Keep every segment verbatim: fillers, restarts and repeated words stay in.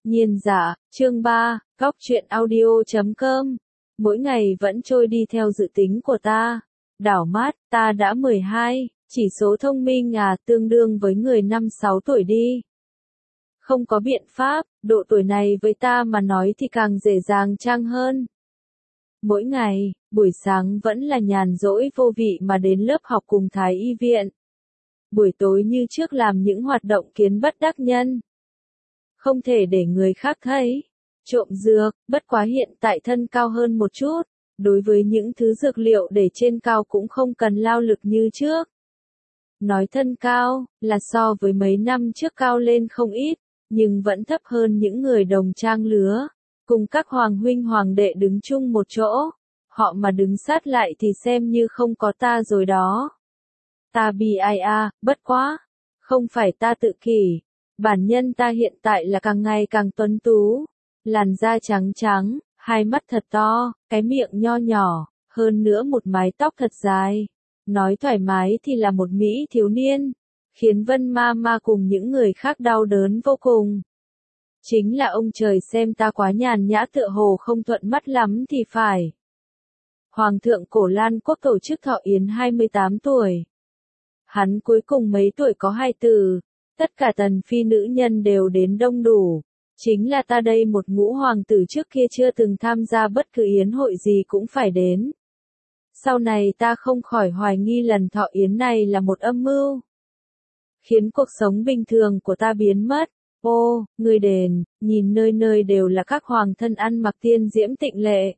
Nhiên giả, chương ba, góc truyện audio chấm com. Mỗi ngày vẫn trôi đi theo dự tính của ta. Đảo mắt, ta đã mười hai, chỉ số thông minh à, tương đương với người năm sáu tuổi đi. Không có biện pháp, độ tuổi này với ta mà nói thì càng dễ dàng chăng hơn. Mỗi ngày, buổi sáng vẫn là nhàn rỗi vô vị mà đến lớp học cùng Thái y viện. Buổi tối như trước làm những hoạt động kiến bất đắc nhân. Không thể để người khác thấy. Trộm dược, bất quá hiện tại thân cao hơn một chút. Đối với những thứ dược liệu để trên cao cũng không cần lao lực như trước. Nói thân cao, là so với mấy năm trước cao lên không ít, nhưng vẫn thấp hơn những người đồng trang lứa. Cùng các hoàng huynh hoàng đệ đứng chung một chỗ. Họ mà đứng sát lại thì xem như không có ta rồi đó. Ta bi ai a, bất quá. Không phải ta tự kỷ. Bản nhân ta hiện tại là càng ngày càng tuấn tú. Làn da trắng trắng, hai mắt thật to, cái miệng nho nhỏ, hơn nữa một mái tóc thật dài. Nói thoải mái thì là một mỹ thiếu niên. Khiến Vân Ma Ma cùng những người khác đau đớn vô cùng. Chính là ông trời xem ta quá nhàn nhã tựa hồ không thuận mắt lắm thì phải. Hoàng thượng Cổ Lan Quốc tổ chức thọ yến hai mươi tám tuổi. Hắn cuối cùng mấy tuổi có hai tử. Tất cả tần phi nữ nhân đều đến đông đủ. Chính là ta đây một ngũ hoàng tử trước kia chưa từng tham gia bất cứ yến hội gì cũng phải đến. Sau này ta không khỏi hoài nghi lần thọ yến này là một âm mưu. Khiến cuộc sống bình thường của ta biến mất. Ô, người đền, nhìn nơi nơi đều là các hoàng thân ăn mặc tiên diễm tịnh lệ.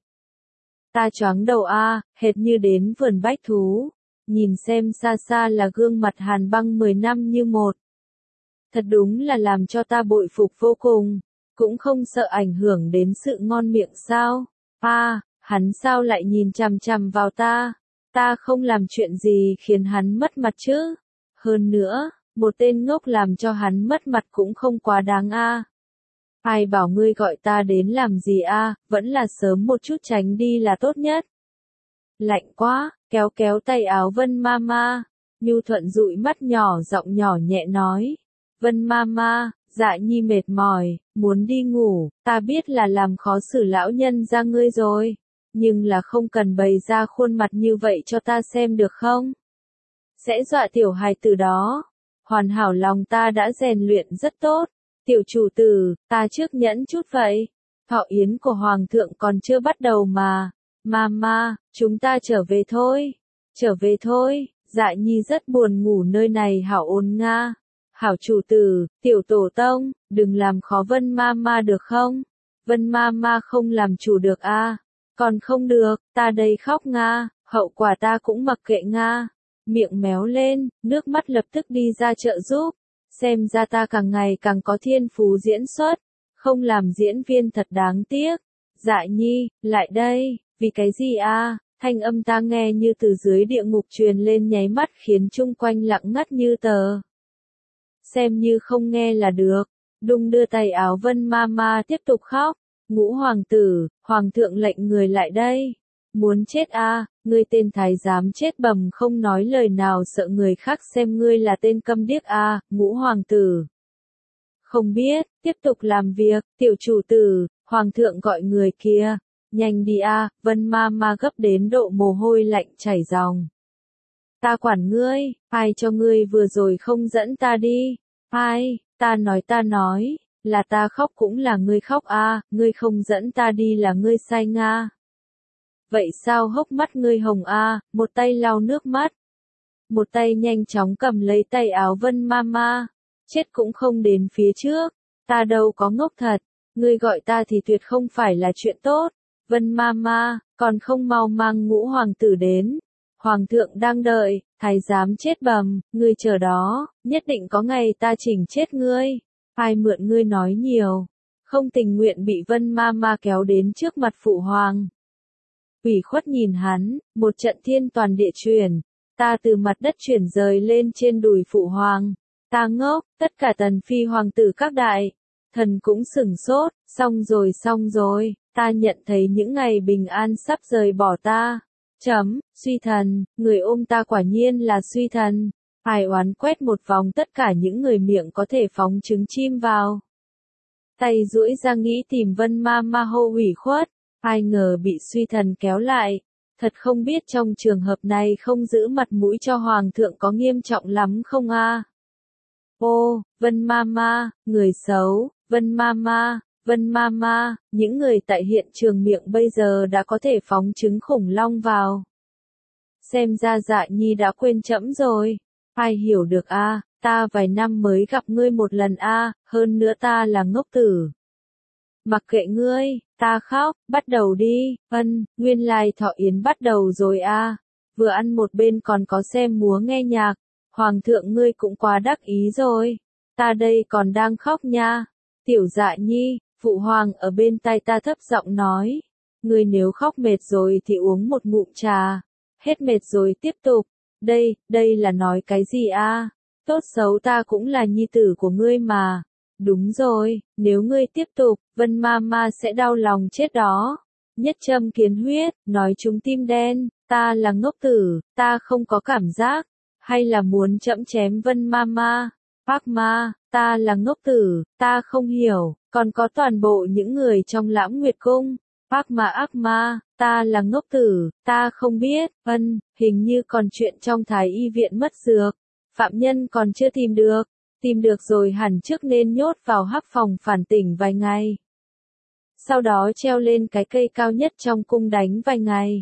Ta choáng đầu a, hệt như đến vườn bách thú. Nhìn xem xa xa là gương mặt Hàn Băng mười năm như một. Thật đúng là làm cho ta bội phục vô cùng. Cũng không sợ ảnh hưởng đến sự ngon miệng sao? A, à, hắn sao lại nhìn chằm chằm vào ta? Ta không làm chuyện gì khiến hắn mất mặt chứ? Hơn nữa, một tên ngốc làm cho hắn mất mặt cũng không quá đáng a. À. Ai bảo ngươi gọi ta đến làm gì a? À? Vẫn là sớm một chút tránh đi là tốt nhất. Lạnh quá, kéo kéo tay áo Vân Ma Ma. Nhu Thuận dụi mắt nhỏ giọng nhỏ nhẹ nói. Vân Ma Ma, Dạ Nhi mệt mỏi, muốn đi ngủ, ta biết là làm khó xử lão nhân ra ngươi rồi. Nhưng là không cần bày ra khuôn mặt như vậy cho ta xem được không? Sẽ dọa tiểu hài tử đó. Hoàn hảo lòng ta đã rèn luyện rất tốt. Tiểu chủ tử, ta trước nhẫn chút vậy. Thọ yến của hoàng thượng còn chưa bắt đầu mà. Mama, chúng ta trở về thôi. Trở về thôi, Dạ Nhi rất buồn ngủ nơi này hảo ôn nga. Hảo chủ tử, tiểu tổ tông, đừng làm khó Vân Ma Ma được không? Vân Ma Ma không làm chủ được a, à? Còn không được, ta đây khóc nga, hậu quả ta cũng mặc kệ nga. Miệng méo lên, nước mắt lập tức đi ra trợ giúp. Xem ra ta càng ngày càng có thiên phú diễn xuất, không làm diễn viên thật đáng tiếc. Dạ Nhi, lại đây, vì cái gì a? À? Thanh âm ta nghe như từ dưới địa ngục truyền lên nháy mắt khiến chung quanh lặng ngắt như tờ. Xem như không nghe là được. Đung đưa tay áo Vân Ma Ma tiếp tục khóc. Ngũ hoàng tử, hoàng thượng lệnh người lại đây. Muốn chết a, à, ngươi tên thái giám chết bầm không nói lời nào sợ người khác xem ngươi là tên câm điếc a, à, ngũ hoàng tử. Không biết, tiếp tục làm việc, tiểu chủ tử, hoàng thượng gọi người kia. Nhanh đi a, à, Vân Ma Ma gấp đến độ mồ hôi lạnh chảy ròng. Ta quản ngươi, ai cho ngươi vừa rồi không dẫn ta đi? Ai, ta nói ta nói, là ta khóc cũng là ngươi khóc a, à, ngươi không dẫn ta đi là ngươi sai nga. Vậy sao hốc mắt ngươi hồng a, à, một tay lau nước mắt, một tay nhanh chóng cầm lấy tay áo Vân Ma Ma, chết cũng không đến phía trước, ta đâu có ngốc thật, ngươi gọi ta thì tuyệt không phải là chuyện tốt. Vân Ma Ma, còn không mau mang ngũ hoàng tử đến. Hoàng thượng đang đợi, thái giám chết bầm, ngươi chờ đó, nhất định có ngày ta chỉnh chết ngươi. Ai mượn ngươi nói nhiều, không tình nguyện bị Vân Ma Ma kéo đến trước mặt phụ hoàng. Ủy khuất nhìn hắn, một trận thiên toàn địa chuyển, ta từ mặt đất chuyển rời lên trên đùi phụ hoàng. Ta ngốc, tất cả tần phi hoàng tử các đại, thần cũng sửng sốt, xong rồi xong rồi, ta nhận thấy những ngày bình an sắp rời bỏ ta. Chấm, suy thần, người ôm ta quả nhiên là suy thần. Ai oán quét một vòng tất cả những người miệng có thể phóng trứng chim vào. tay duỗi ra nghĩ tìm Vân Ma Ma hô ủy khuất, ai ngờ bị suy thần kéo lại. Thật không biết trong trường hợp này không giữ mặt mũi cho Hoàng thượng có nghiêm trọng lắm không a? Ô, Vân Ma Ma, người xấu, Vân Ma Ma, Vân Ma Ma, những người tại hiện trường miệng bây giờ đã có thể phóng trứng khủng long vào. Xem ra Dạ Nhi đã quên trẫm rồi. Ai hiểu được a, ta vài năm mới gặp ngươi một lần a, hơn nữa ta là ngốc tử. Mặc kệ ngươi, ta khóc, bắt đầu đi, ân, nguyên lai thọ yến bắt đầu rồi a, vừa ăn một bên còn có xem múa nghe nhạc, Hoàng thượng ngươi cũng quá đắc ý rồi, ta đây còn đang khóc nha. Tiểu Dạ Nhi, phụ hoàng ở bên tai ta thấp giọng nói, ngươi nếu khóc mệt rồi thì uống một ngụm trà, hết mệt rồi tiếp tục, đây, đây là nói cái gì a? Tốt xấu ta cũng là nhi tử của ngươi mà. Đúng rồi, nếu ngươi tiếp tục, Vân Ma Ma sẽ đau lòng chết đó. Nhất châm kiến huyết, nói chúng tim đen, ta là ngốc tử, ta không có cảm giác, hay là muốn chẫm chém Vân Ma Ma? Ác ma, ta là ngốc tử, ta không hiểu, còn có toàn bộ những người trong Lãm Nguyệt Cung. Ác ma ác ma, ta là ngốc tử, ta không biết, ân, hình như còn chuyện trong Thái Y viện mất dược, phạm nhân còn chưa tìm được. Tìm được rồi hẳn trước nên nhốt vào hắc phòng phản tỉnh vài ngày. Sau đó treo lên cái cây cao nhất trong cung đánh vài ngày.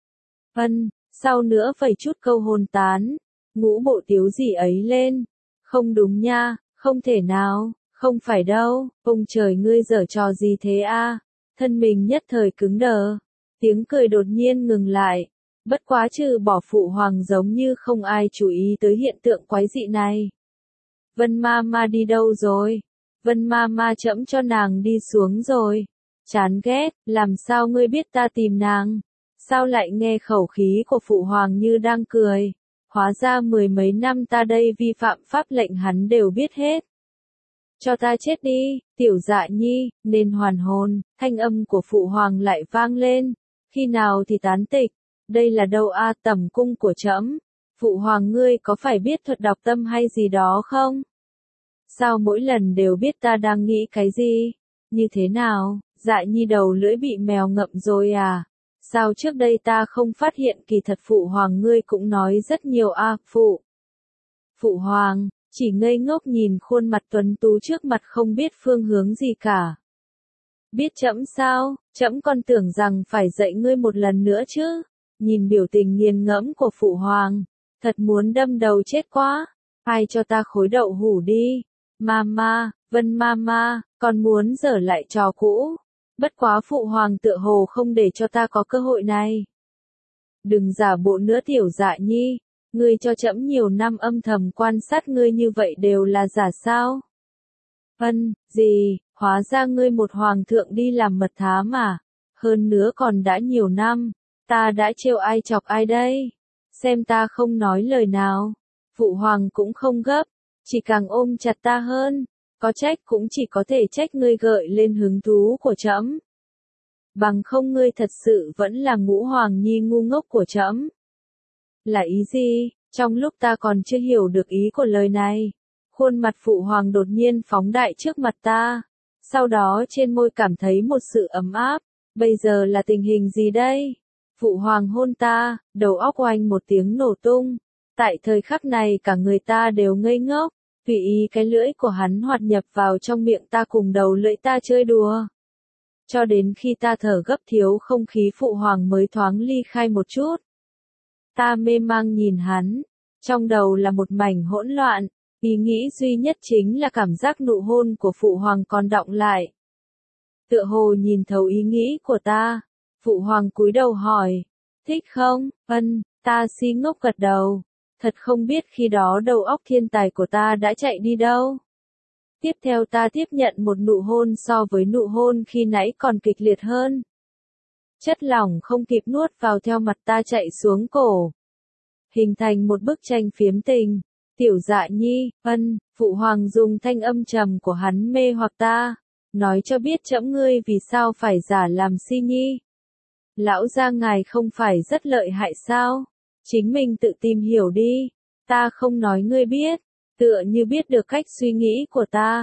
Ân, sau nữa vẩy chút câu hồn tán, ngũ bộ tiếu gì ấy lên. Không đúng nha, không thể nào, không phải đâu, ông trời ngươi giở trò gì thế a? Thân mình nhất thời cứng đờ, tiếng cười đột nhiên ngừng lại. Bất quá trừ bỏ phụ hoàng giống như không ai chú ý tới hiện tượng quái dị này. Vân Ma Ma đi đâu rồi? Vân Ma Ma trẫm cho nàng đi xuống rồi. Chán ghét, làm sao ngươi biết ta tìm nàng? Sao lại nghe khẩu khí của phụ hoàng như đang cười? Hóa ra mười mấy năm ta đây vi phạm pháp lệnh hắn đều biết hết. Cho ta chết đi, Tiểu Dạ Nhi, nên hoàn hồn, thanh âm của phụ hoàng lại vang lên. Khi nào thì tán tịch? Đây là đâu a, tẩm cung của trẫm? Phụ hoàng ngươi có phải biết thuật đọc tâm hay gì đó không? Sao mỗi lần đều biết ta đang nghĩ cái gì? Như thế nào? Dạ Nhi đầu lưỡi bị mèo ngậm rồi à? Sao trước đây ta không phát hiện kỳ thật phụ hoàng ngươi cũng nói rất nhiều a, à, phụ. Phụ hoàng, chỉ ngây ngốc nhìn khuôn mặt tuấn tú trước mặt không biết phương hướng gì cả. Biết trẫm sao? Trẫm còn tưởng rằng phải dạy ngươi một lần nữa chứ. Nhìn biểu tình nghiền ngẫm của phụ hoàng, thật muốn đâm đầu chết quá. Ai cho ta khối đậu hủ đi. Mama, Vân Mama, còn muốn dở lại trò cũ. Bất quá phụ hoàng tựa hồ không để cho ta có cơ hội này. Đừng giả bộ nữa Tiểu Dạ Nhi, ngươi cho trẫm nhiều năm âm thầm quan sát ngươi như vậy đều là giả sao? Vân, gì, hóa ra ngươi một hoàng thượng đi làm mật thám mà, hơn nữa còn đã nhiều năm, ta đã trêu ai chọc ai đây? Xem ta không nói lời nào. Phụ hoàng cũng không gấp, chỉ càng ôm chặt ta hơn, có trách cũng chỉ có thể trách ngươi gợi lên hứng thú của trẫm. Bằng không ngươi thật sự vẫn là Ngũ Hoàng Nhi ngu ngốc của trẫm. Là ý gì? Trong lúc ta còn chưa hiểu được ý của lời này, khuôn mặt phụ hoàng đột nhiên phóng đại trước mặt ta, sau đó trên môi cảm thấy một sự ấm áp. Bây giờ là tình hình gì đây? Phụ hoàng hôn ta, đầu óc oanh một tiếng nổ tung. Tại thời khắc này cả người ta đều ngây ngốc, tùy ý cái lưỡi của hắn hoạt nhập vào trong miệng ta cùng đầu lưỡi ta chơi đùa. Cho đến khi ta thở gấp thiếu không khí phụ hoàng mới thoáng ly khai một chút. Ta mê mang nhìn hắn, trong đầu là một mảnh hỗn loạn, ý nghĩ duy nhất chính là cảm giác nụ hôn của phụ hoàng còn đọng lại. Tựa hồ nhìn thấu ý nghĩ của ta, phụ hoàng cúi đầu hỏi, thích không? Ân, ta si ngốc gật đầu. Thật không biết khi đó đầu óc thiên tài của ta đã chạy đi đâu. Tiếp theo ta tiếp nhận một nụ hôn so với nụ hôn khi nãy còn kịch liệt hơn. Chất lỏng không kịp nuốt vào theo mặt ta chạy xuống cổ. Hình thành một bức tranh phiếm tình. Tiểu Dạ Nhi, ân, phụ hoàng dùng thanh âm trầm của hắn mê hoặc ta. Nói cho biết trẫm ngươi vì sao phải giả làm si nhi. Lão gia ngài không phải rất lợi hại sao? Chính mình tự tìm hiểu đi. Ta không nói ngươi biết. Tựa như biết được cách suy nghĩ của ta.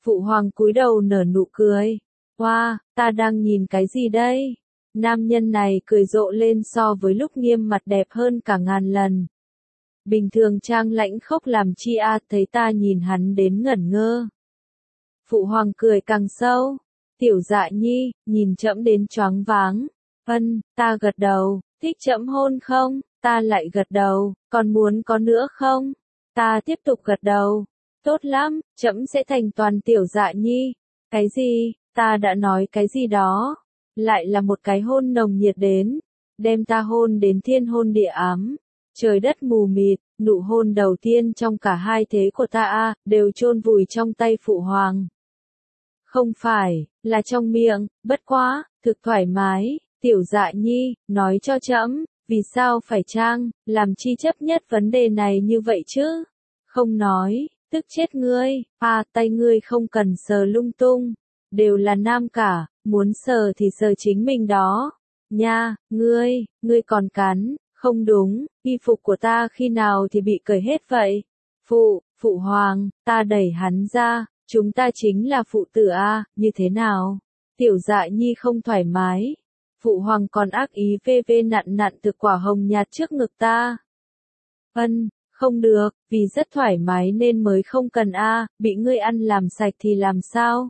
Phụ hoàng cúi đầu nở nụ cười. Wow, ta đang nhìn cái gì đây? Nam nhân này cười rộ lên so với lúc nghiêm mặt đẹp hơn cả ngàn lần. Bình thường trang lãnh khốc làm chi a, thấy ta nhìn hắn đến ngẩn ngơ. Phụ hoàng cười càng sâu. Tiểu Dạ Nhi, nhìn trẫm đến choáng váng. Vâng, ta gật đầu. Thích trẫm hôn không? Ta lại gật đầu. Còn muốn có nữa không? Ta tiếp tục gật đầu. Tốt lắm, trẫm sẽ thành toàn Tiểu Dạ Nhi. Cái gì? Ta đã nói cái gì đó? Lại là một cái hôn nồng nhiệt đến. Đem ta hôn đến thiên hôn địa ám. Trời đất mù mịt, nụ hôn đầu tiên trong cả hai thế của ta a, đều chôn vùi trong tay phụ hoàng. Không phải, là trong miệng, bất quá, thực thoải mái. Tiểu Dạ Nhi, nói cho trẫm, vì sao phải trang, làm chi chấp nhất vấn đề này như vậy chứ? Không nói, tức chết ngươi, à, tay ngươi không cần sờ lung tung, đều là nam cả, muốn sờ thì sờ chính mình đó. Nha, ngươi, ngươi còn cắn, không đúng, y phục của ta khi nào thì bị cởi hết vậy? Phụ, phụ hoàng, ta đẩy hắn ra, chúng ta chính là phụ tử a, như thế nào? Tiểu Dạ Nhi không thoải mái. Phụ hoàng còn ác ý vê vê nặn nặn thực quả hồng nhạt trước ngực ta. Ân, không được, vì rất thoải mái nên mới không cần a, bị ngươi ăn làm sạch thì làm sao?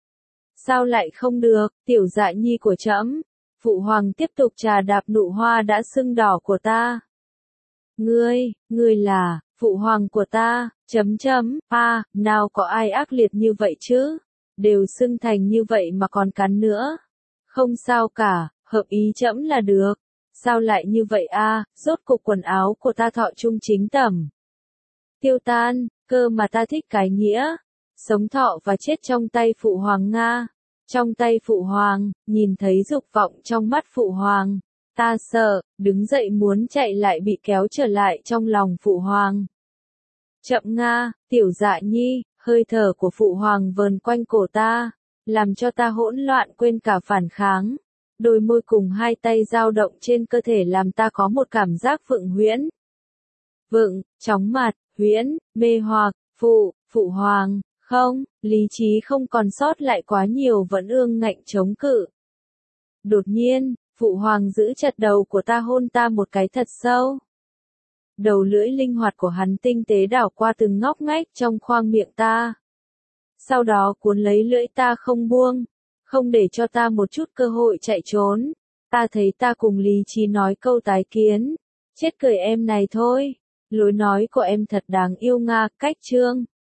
Sao lại không được, Tiểu Dạ Nhi của trẫm? Phụ hoàng tiếp tục trà đạp nụ hoa đã sưng đỏ của ta. Ngươi, ngươi là, phụ hoàng của ta, chấm chấm, a, nào có ai ác liệt như vậy chứ? Đều sưng thành như vậy mà còn cắn nữa. Không sao cả, hợp ý trẫm là được. Sao lại như vậy a, rốt cục quần áo của ta thọ trung chính tẩm. Tiêu tan, cơ mà ta thích cái nghĩa. Sống thọ và chết trong tay phụ hoàng Nga. Trong tay phụ hoàng, nhìn thấy dục vọng trong mắt phụ hoàng. Ta sợ, đứng dậy muốn chạy lại bị kéo trở lại trong lòng phụ hoàng. Chậm Nga, Tiểu Dạ Nhi, hơi thở của phụ hoàng vờn quanh cổ ta, làm cho ta hỗn loạn quên cả phản kháng. Đôi môi cùng hai tay dao động trên cơ thể làm ta có một cảm giác vượng huyễn. Vượng, chóng mặt, huyễn, mê hoặc, phụ, phụ hoàng, không, lý trí không còn sót lại quá nhiều vẫn ương ngạnh chống cự. Đột nhiên, phụ hoàng giữ chặt đầu của ta hôn ta một cái thật sâu. Đầu lưỡi linh hoạt của hắn tinh tế đảo qua từng ngóc ngách trong khoang miệng ta. Sau đó cuốn lấy lưỡi ta không buông, không để cho ta một chút cơ hội chạy trốn. Ta thấy ta cùng lý trí nói câu tái kiến. Chết cười em này thôi. Lối nói của em thật đáng yêu Nga, cách trương.